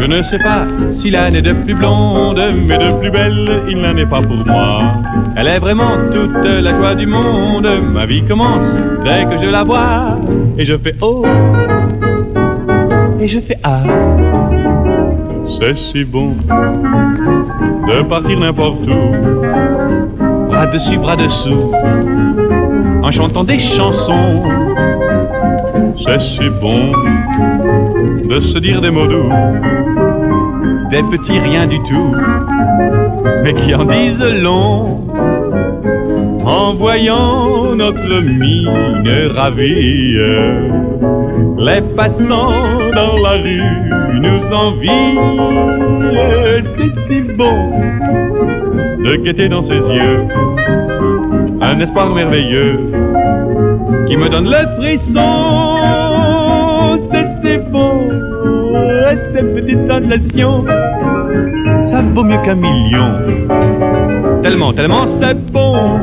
Je ne sais pas s'il en est de plus blonde, mais de plus belle, il n'en est pas pour moi. Elle est vraiment toute la joie du monde. Ma vie commence dès que je la vois. Et je fais oh, et je fais ah. C'est si bon de partir n'importe où, bras dessus, bras dessous, en chantant des chansons. C'est si bon de se dire des mots doux, des petits riens du tout, mais qui en disent long. En voyant notre mine ravie, les passants dans la rue nous envient. C'est si bon de guetter dans ses yeux un espoir merveilleux qui me donne le frisson. C'est si bon, ces petites sensations, ça vaut mieux qu'un million. Tellement, tellement c'est bon.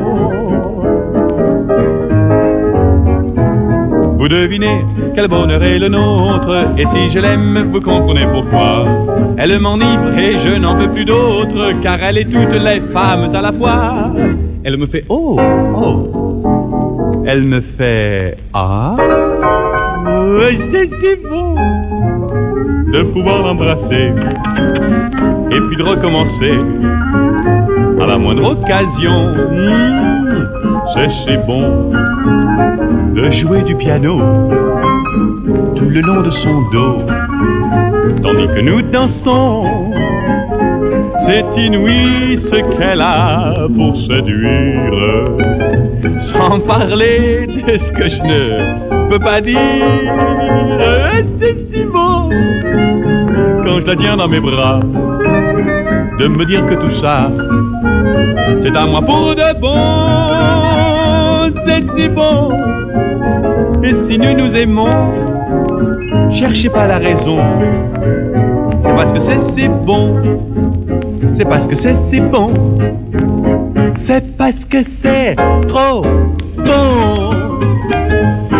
Vous devinez quel bonheur est le nôtre, et si je l'aime, vous comprenez pourquoi. Elle m'enivre et je n'en veux plus d'autre, car elle est toutes les femmes à la fois. Elle me fait oh, oh. Elle me fait ah. C'est si bon de pouvoir l'embrasser et puis de recommencer à la moindre occasion. C'est si bon de jouer du piano tout le long de son dos, tandis que nous dansons. C'est inouï ce qu'elle a pour séduire, sans parler de ce que je ne peux pas dire. C'est si beau quand je la tiens dans mes bras, de me dire que tout ça, c'est à moi pour de bon. C'est si bon. Et si nous nous aimons, cherchez pas la raison. C'est parce que c'est si bon. C'est parce que c'est si bon. C'est parce que c'est trop bon.